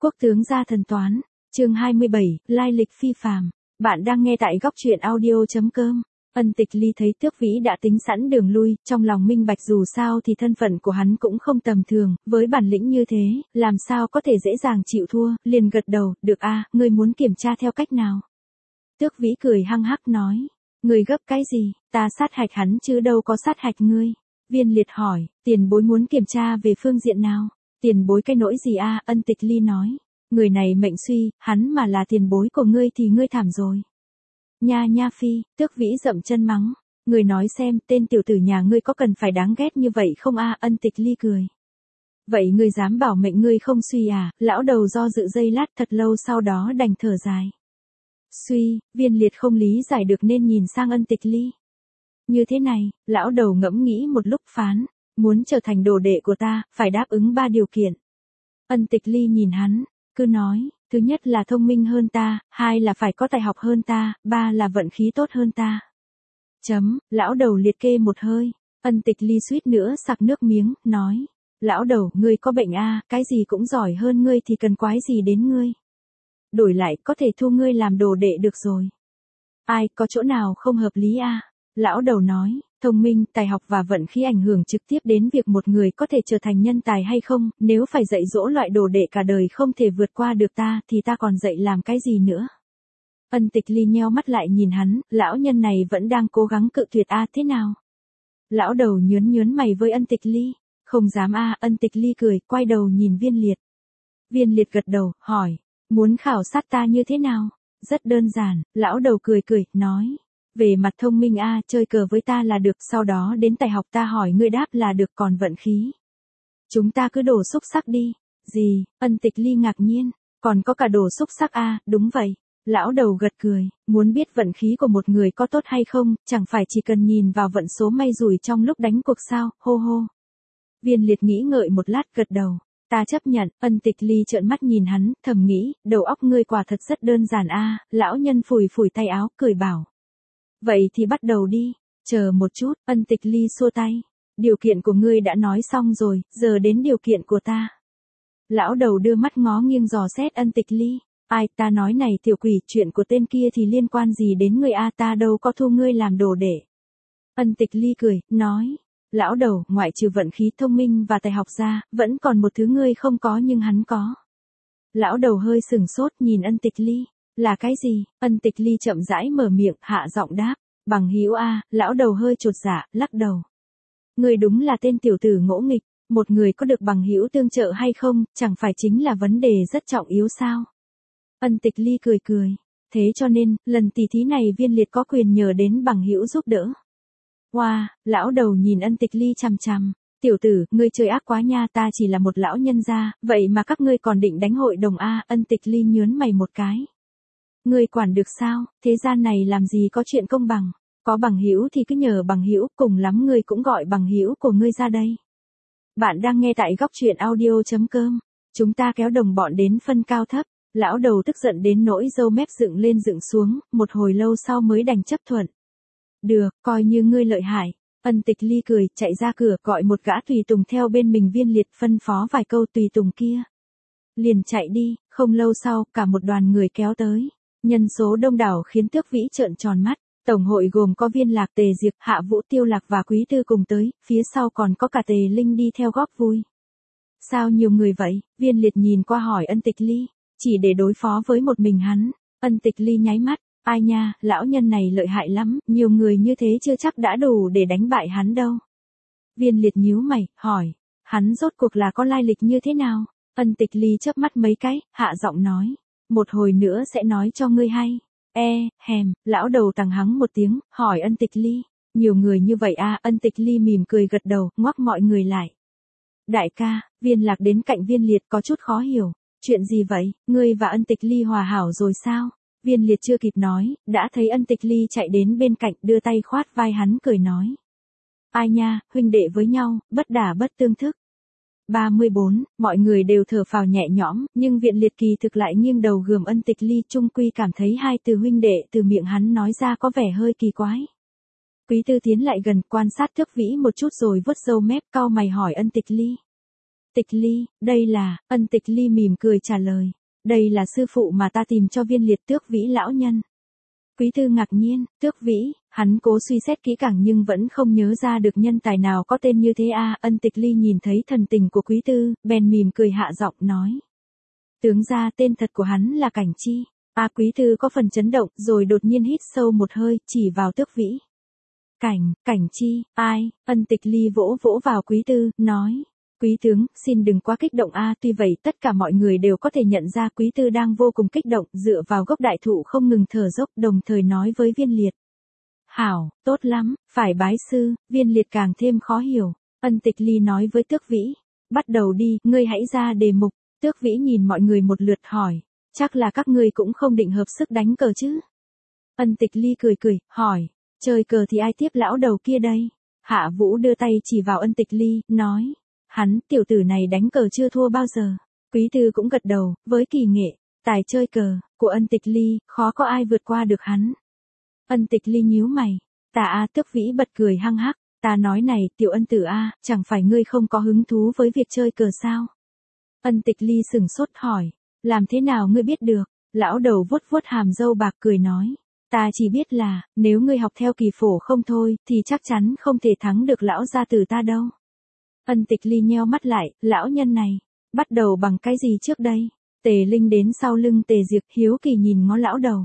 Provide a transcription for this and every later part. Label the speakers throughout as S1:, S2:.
S1: Quốc tướng gia thần toán, chương 27, lai lịch phi phàm. Bạn đang nghe tại góc truyện audio.com. Ân Tịch Ly thấy Tước Vĩ đã tính sẵn đường lui, trong lòng minh bạch dù sao thì thân phận của hắn cũng không tầm thường, với bản lĩnh như thế, làm sao có thể dễ dàng chịu thua, liền gật đầu, được a, ngươi muốn kiểm tra theo cách nào? Tước Vĩ cười hăng hắc nói, ngươi gấp cái gì, ta sát hạch hắn chứ đâu có sát hạch ngươi. Viên Liệt hỏi, tiền bối muốn kiểm tra về phương diện nào? Tiền bối cái nỗi gì a? Ân Tịch Ly nói, người này mệnh suy, hắn mà là tiền bối của ngươi thì ngươi thảm rồi. Nha nha phi, Tước Vĩ dậm chân mắng, người nói xem, tên tiểu tử nhà ngươi có cần phải đáng ghét như vậy không a? Ân Tịch Ly cười. Vậy ngươi dám bảo mệnh ngươi không suy à? Lão đầu do dự giây lát thật lâu sau đó đành thở dài. Suy, Viên Liệt không lý giải được nên nhìn sang Ân Tịch Ly. Như thế này, lão đầu ngẫm nghĩ một lúc phán, muốn trở thành đồ đệ của ta, phải đáp ứng 3 điều kiện. Ân Tịch Ly nhìn hắn, cứ nói, thứ nhất là thông minh hơn ta, 2 là phải có tài học hơn ta, 3 là vận khí tốt hơn ta. Lão đầu liệt kê một hơi, Ân Tịch Ly suýt nữa sặc nước miếng, nói, lão đầu, ngươi có bệnh a, cái gì cũng giỏi hơn ngươi thì cần quái gì đến ngươi. Đổi lại có thể thu ngươi làm đồ đệ được rồi. Ai, có chỗ nào không hợp lý a? Lão đầu nói, thông minh, tài học và vận khí ảnh hưởng trực tiếp đến việc một người có thể trở thành nhân tài hay không, nếu phải dạy dỗ loại đồ đệ cả đời không thể vượt qua được ta thì ta còn dạy làm cái gì nữa. Ân Tịch Ly nheo mắt lại nhìn hắn, lão nhân này vẫn đang cố gắng cự tuyệt a, thế nào? Lão đầu nhớn mày với Ân Tịch Ly, không dám a. Ân Tịch Ly cười, quay đầu nhìn Viên Liệt. Viên Liệt gật đầu, hỏi, muốn khảo sát ta như thế nào? Rất đơn giản, lão đầu cười, nói. Về mặt thông minh a, chơi cờ với ta là được, sau đó đến tài học ta hỏi ngươi đáp là được, còn vận khí. Chúng ta cứ đổ xúc xắc đi. Gì? Ân Tịch Ly ngạc nhiên, còn có cả đổ xúc xắc a? Đúng vậy. Lão đầu gật cười, muốn biết vận khí của một người có tốt hay không, chẳng phải chỉ cần nhìn vào vận số may rủi trong lúc đánh cuộc sao, hô hô. Viên Liệt nghĩ ngợi một lát gật đầu. Ta chấp nhận. Ân Tịch Ly trợn mắt nhìn hắn, thầm nghĩ, đầu óc ngươi quả thật rất đơn giản a. Lão nhân phủi tay áo, cười bảo. Vậy thì bắt đầu đi, chờ một chút. Ân Tịch Ly xua tay. Điều kiện của ngươi đã nói xong rồi, giờ đến điều kiện của ta. Lão đầu đưa mắt ngó nghiêng dò xét Ân Tịch Ly. Ai, ta nói này tiểu quỷ, chuyện của tên kia thì liên quan gì đến ngươi a, ta đâu có thu ngươi làm đồ đệ. Ân Tịch Ly cười, nói. Lão đầu, ngoại trừ vận khí thông minh và tài học ra, vẫn còn một thứ ngươi không có nhưng hắn có. Lão đầu hơi sừng sốt nhìn Ân Tịch Ly. Là cái gì? Ân Tịch Ly chậm rãi mở miệng, hạ giọng đáp. Bằng hữu a. Lão đầu hơi chột dạ, lắc đầu. Ngươi đúng là tên tiểu tử ngỗ nghịch, một người có được bằng hữu tương trợ hay không, chẳng phải chính là vấn đề rất trọng yếu sao? Ân Tịch Ly cười. Thế cho nên, lần tỉ thí này Viên Liệt có quyền nhờ đến bằng hữu giúp đỡ. Wow, lão đầu nhìn Ân Tịch Ly chằm chằm. Tiểu tử, ngươi chơi ác quá nha, ta chỉ là một lão nhân gia, vậy mà các ngươi còn định đánh hội đồng a? Ân Tịch Ly nhớn mày một cái. Ngươi quản được sao? Thế gian này làm gì có chuyện công bằng? Có bằng hữu thì cứ nhờ bằng hữu, cùng lắm ngươi cũng gọi bằng hữu của ngươi ra đây. Bạn đang nghe tại góc truyện audio.com. Chúng ta kéo đồng bọn đến phân cao thấp. Lão đầu tức giận đến nỗi râu mép dựng lên dựng xuống, một hồi lâu sau mới đành chấp thuận. Được, coi như ngươi lợi hại. Ân Tịch Ly cười, chạy ra cửa gọi một gã tùy tùng theo bên mình. Viên Liệt phân phó vài câu tùy tùng kia. Liền chạy đi, không lâu sau, cả một đoàn người kéo tới. Nhân số đông đảo khiến Tước Vĩ trợn tròn mắt. Tổng hội gồm có Viên Lạc, Tề Diệp, Hạ Vũ, Tiêu Lạc và Quý Tư cùng tới, phía sau còn có cả Tề Linh đi theo góp vui. Sao nhiều người vậy? Viên Liệt nhìn qua hỏi Ân Tịch Ly. Chỉ để đối phó với một mình hắn. Ân Tịch Ly nháy mắt. Ai nha, lão nhân này lợi hại lắm, nhiều người như thế chưa chắc đã đủ để đánh bại hắn đâu. Viên Liệt nhíu mày, hỏi. Hắn rốt cuộc là có lai lịch như thế nào? Ân Tịch Ly chớp mắt mấy cái, hạ giọng nói. Một hồi nữa sẽ nói cho ngươi hay. Lão đầu tằng hắng một tiếng, hỏi Ân Tịch Ly. Nhiều người như vậy à? Ân Tịch Ly mỉm cười gật đầu, ngoắc mọi người lại. Đại ca, Viên Lạc đến cạnh Viên Liệt có chút khó hiểu. Chuyện gì vậy, ngươi và Ân Tịch Ly hòa hảo rồi sao? Viên Liệt chưa kịp nói, đã thấy Ân Tịch Ly chạy đến bên cạnh, đưa tay khoát vai hắn cười nói. Ai nha, huynh đệ với nhau, bất đả bất tương thức. 34, mọi người đều thở phào nhẹ nhõm, nhưng Viện Liệt kỳ thực lại nghiêng đầu gườm Ân Tịch Ly, chung quy cảm thấy hai từ huynh đệ từ miệng hắn nói ra có vẻ hơi kỳ quái. Quý Tư tiến lại gần, quan sát Tước Vĩ một chút rồi vuốt râu mép, cau mày hỏi Ân Tịch Ly. Tịch Ly, đây là, Ân Tịch Ly mỉm cười trả lời. Đây là sư phụ mà ta tìm cho Viên Liệt Tước Vĩ lão nhân. Quý Tư ngạc nhiên, Tước Vĩ, hắn cố suy xét kỹ càng nhưng vẫn không nhớ ra được nhân tài nào có tên như thế a. Ân Tịch Ly nhìn thấy thần tình của Quý Tư, bèn mỉm cười hạ giọng nói. Tướng ra tên thật của hắn là Cảnh Chi. Quý Tư có phần chấn động rồi đột nhiên hít sâu một hơi, chỉ vào Tước Vĩ. Cảnh Chi, ai? Ân Tịch Ly vỗ vỗ vào Quý Tư, nói. Quý tướng, xin đừng quá kích động tuy vậy tất cả mọi người đều có thể nhận ra Quý Tư đang vô cùng kích động, dựa vào gốc đại thụ không ngừng thở dốc, đồng thời nói với Viên Liệt. Hảo, tốt lắm, phải bái sư. Viên Liệt càng thêm khó hiểu. Ân Tịch Ly nói với Tước Vĩ. Bắt đầu đi, ngươi hãy ra đề mục. Tước Vĩ nhìn mọi người một lượt hỏi. Chắc là các ngươi cũng không định hợp sức đánh cờ chứ? Ân Tịch Ly cười hỏi. Chơi cờ thì ai tiếp lão đầu kia đây? Hạ Vũ đưa tay chỉ vào Ân Tịch Ly, nói. Hắn, tiểu tử này đánh cờ chưa thua bao giờ. Quý Tư cũng gật đầu, với kỳ nghệ, tài chơi cờ, của Ân Tịch Ly, khó có ai vượt qua được hắn. Ân Tịch Ly nhíu mày. Tước Vĩ bật cười hăng hắc. Ta nói này, tiểu Ân tử chẳng phải ngươi không có hứng thú với việc chơi cờ sao? Ân Tịch Ly sửng sốt hỏi. Làm thế nào ngươi biết được? Lão đầu vuốt vuốt hàm râu bạc cười nói. Ta chỉ biết là, nếu ngươi học theo Kỳ Phổ không thôi, thì chắc chắn không thể thắng được lão gia tử ta đâu. Ân Tịch Ly nheo mắt lại, lão nhân này, bắt đầu bằng cái gì trước đây? Tề Linh đến sau lưng Tề Diệp hiếu kỳ nhìn ngó lão đầu.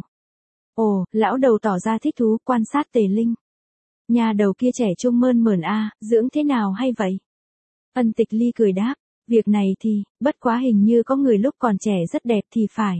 S1: Ồ, lão đầu tỏ ra thích thú quan sát Tề Linh. Nhà đầu kia trẻ trung mơn mởn dưỡng thế nào hay vậy? Ân Tịch Ly cười đáp, việc này thì, bất quá hình như có người lúc còn trẻ rất đẹp thì phải.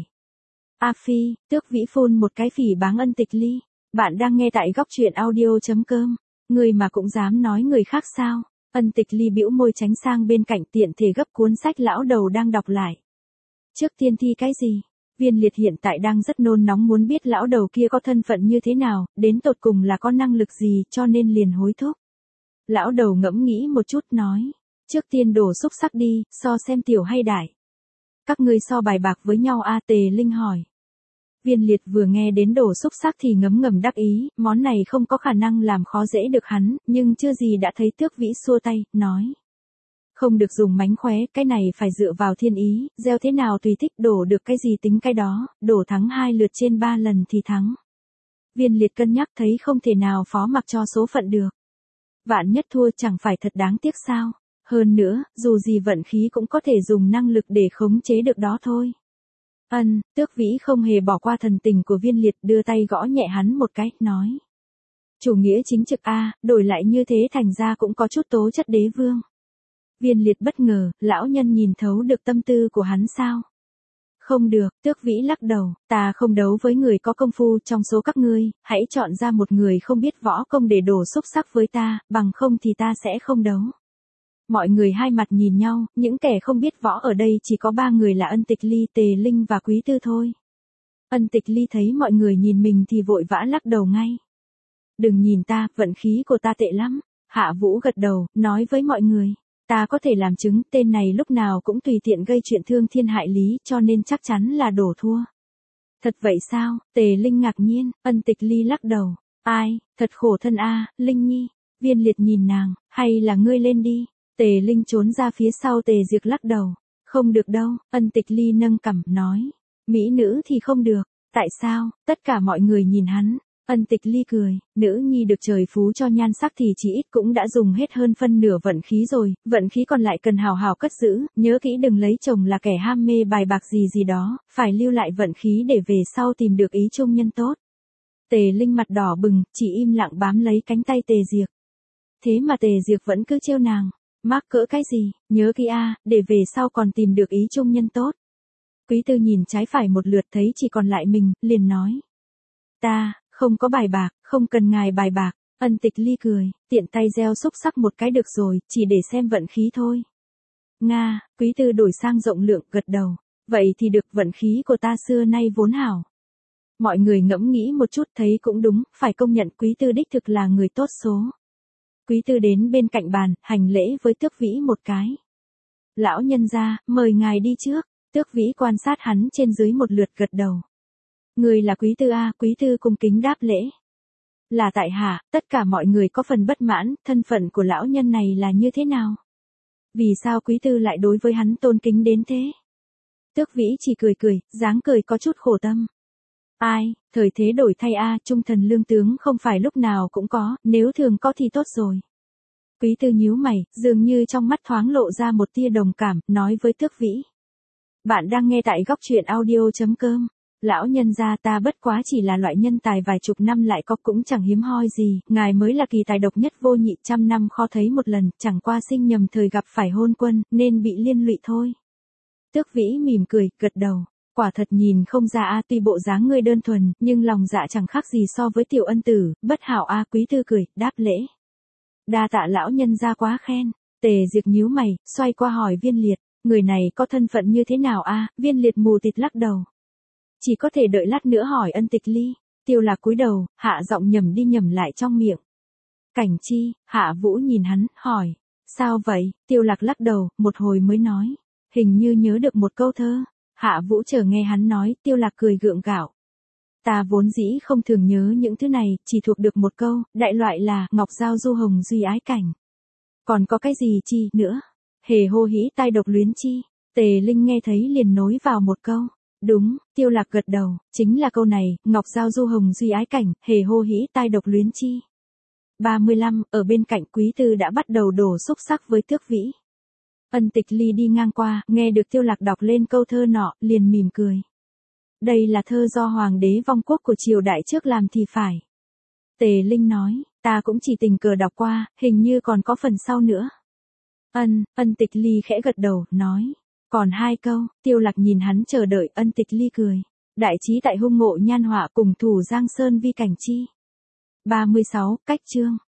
S1: Phi, Tước Vĩ phun một cái phỉ báng Ân Tịch Ly. Bạn đang nghe tại góc truyện audio.com. Người mà cũng dám nói người khác sao? Ân Tịch Ly bĩu môi tránh sang bên cạnh tiện thể gấp cuốn sách lão đầu đang đọc lại. Trước tiên thi cái gì? Viên Liệt hiện tại đang rất nôn nóng muốn biết lão đầu kia có thân phận như thế nào, đến tột cùng là có năng lực gì cho nên liền hối thúc. Lão đầu ngẫm nghĩ một chút nói. Trước tiên đổ xúc sắc đi, so xem tiểu hay đại. Các ngươi so bài bạc với nhau Tề Linh hỏi. Viên Liệt vừa nghe đến đồ xúc sắc thì ngấm ngầm đắc ý, món này không có khả năng làm khó dễ được hắn, nhưng chưa gì đã thấy Tước Vĩ xua tay, nói. Không được dùng mánh khóe, cái này phải dựa vào thiên ý, gieo thế nào tùy thích, đổ được cái gì tính cái đó, đổ thắng 2 lượt trên 3 lần thì thắng. Viên Liệt cân nhắc thấy không thể nào phó mặc cho số phận được. Vạn nhất thua chẳng phải thật đáng tiếc sao? Hơn nữa, dù gì vận khí cũng có thể dùng năng lực để khống chế được đó thôi. Tước Vĩ không hề bỏ qua thần tình của Viên Liệt, đưa tay gõ nhẹ hắn một cái, nói. Chủ nghĩa chính trực đổi lại như thế thành ra cũng có chút tố chất đế vương. Viên Liệt bất ngờ, lão nhân nhìn thấu được tâm tư của hắn sao? Không được, Tước Vĩ lắc đầu, ta không đấu với người có công phu trong số các ngươi, hãy chọn ra một người không biết võ công để đổ xúc sắc với ta, bằng không thì ta sẽ không đấu. Mọi người hai mặt nhìn nhau, những kẻ không biết võ ở đây chỉ có 3 người là Ân Tịch Ly, Tề Linh và Quý Tư thôi. Ân Tịch Ly thấy mọi người nhìn mình thì vội vã lắc đầu ngay. Đừng nhìn ta, vận khí của ta tệ lắm. Hạ Vũ gật đầu, nói với mọi người. Ta có thể làm chứng, tên này lúc nào cũng tùy tiện gây chuyện thương thiên hại lý, cho nên chắc chắn là đổ thua. Thật vậy sao? Tề Linh ngạc nhiên, Ân Tịch Ly lắc đầu. Ai, thật khổ thân Linh Nhi. Viên Liệt nhìn nàng, hay là ngươi lên đi. Tề Linh trốn ra phía sau Tề Diệp lắc đầu. Không được đâu, Ân Tịch Ly nâng cằm, nói. Mỹ nữ thì không được. Tại sao? Tất cả mọi người nhìn hắn. Ân Tịch Ly cười, nữ nhi được trời phú cho nhan sắc thì chỉ ít cũng đã dùng hết hơn phân nửa vận khí rồi, vận khí còn lại cần hào hào cất giữ, nhớ kỹ đừng lấy chồng là kẻ ham mê bài bạc gì đó, phải lưu lại vận khí để về sau tìm được ý chung nhân tốt. Tề Linh mặt đỏ bừng, chỉ im lặng bám lấy cánh tay Tề Diệp. Thế mà Tề Diệp vẫn cứ trêu nàng, mắc cỡ cái gì, nhớ kỹ để về sau còn tìm được ý chung nhân tốt. Quý Tư nhìn trái phải một lượt thấy chỉ còn lại mình, liền nói. Ta, không có bài bạc, không cần ngài bài bạc. Ân Tịch Ly cười, tiện tay gieo xúc sắc một cái được rồi, chỉ để xem vận khí thôi. Nga, Quý Tư đổi sang rộng lượng, gật đầu. Vậy thì được, vận khí của ta xưa nay vốn hảo. Mọi người ngẫm nghĩ một chút thấy cũng đúng, phải công nhận Quý Tư đích thực là người tốt số. Quý Tư đến bên cạnh bàn, hành lễ với Tước Vĩ một cái. Lão nhân gia, mời ngài đi trước. Tước Vĩ quan sát hắn trên dưới một lượt, gật đầu. Người là Quý Tư Quý Tư cung kính đáp lễ. Là tại hạ, tất cả mọi người có phần bất mãn, thân phận của lão nhân này là như thế nào? Vì sao quý tư lại đối với hắn tôn kính đến thế? Tước Vĩ chỉ cười cười, dáng cười có chút khổ tâm. Ai, thời thế đổi thay trung thần lương tướng không phải lúc nào cũng có, nếu thường có thì tốt rồi. Quý tư nhíu mày, dường như trong mắt thoáng lộ ra một tia đồng cảm, nói với Tước Vĩ. Bạn đang nghe tại góc truyện audio.com. Lão nhân gia ta bất quá chỉ là loại nhân tài vài chục năm lại có cũng chẳng hiếm hoi gì, ngài mới là kỳ tài độc nhất vô nhị, trăm năm khó thấy một lần, chẳng qua sinh nhầm thời gặp phải hôn quân, nên bị liên lụy thôi. Tước Vĩ mỉm cười, gật đầu. Quả thật nhìn không ra tuy bộ dáng ngươi đơn thuần, nhưng lòng dạ chẳng khác gì so với tiểu ân tử, bất hảo Quý tư cười, đáp lễ. Đa tạ lão nhân gia quá khen. Tề Diệp nhíu mày, xoay qua hỏi Viên Liệt, người này có thân phận như thế nào Viên Liệt mù tịt lắc đầu. Chỉ có thể đợi lát nữa hỏi Ân Tịch Ly. Tiêu Lạc cúi đầu, hạ giọng nhầm đi nhầm lại trong miệng. Cảnh Chi, Hạ Vũ nhìn hắn, hỏi. Sao vậy? Tiêu Lạc lắc đầu, một hồi mới nói. Hình như nhớ được một câu thơ. Hạ Vũ chờ nghe hắn nói, Tiêu Lạc cười gượng gạo. Ta vốn dĩ không thường nhớ những thứ này, chỉ thuộc được một câu, đại loại là, ngọc giao du hồng duy ái cảnh. Còn có cái gì chi nữa? Hề hô hĩ tai độc luyến chi. Tề Linh nghe thấy liền nối vào một câu. Đúng, Tiêu Lạc gật đầu, chính là câu này, ngọc giao du hồng duy ái cảnh, hề hô hĩ tai độc luyến chi. 35, ở bên cạnh quý tư đã bắt đầu đổ xúc sắc với Tước Vĩ. Ân Tịch Ly đi ngang qua, nghe được Tiêu Lạc đọc lên câu thơ nọ, liền mỉm cười. Đây là thơ do hoàng đế vong quốc của triều đại trước làm thì phải. Tề Linh nói, ta cũng chỉ tình cờ đọc qua, hình như còn có phần sau nữa. Ân Tịch Ly khẽ gật đầu, nói. Còn 2 câu, Tiêu Lạc nhìn hắn chờ đợi, Ân Tịch Ly cười. Đại trí tại hung ngộ nhan họa cùng thủ Giang Sơn vi cảnh chi. 36, cách chương.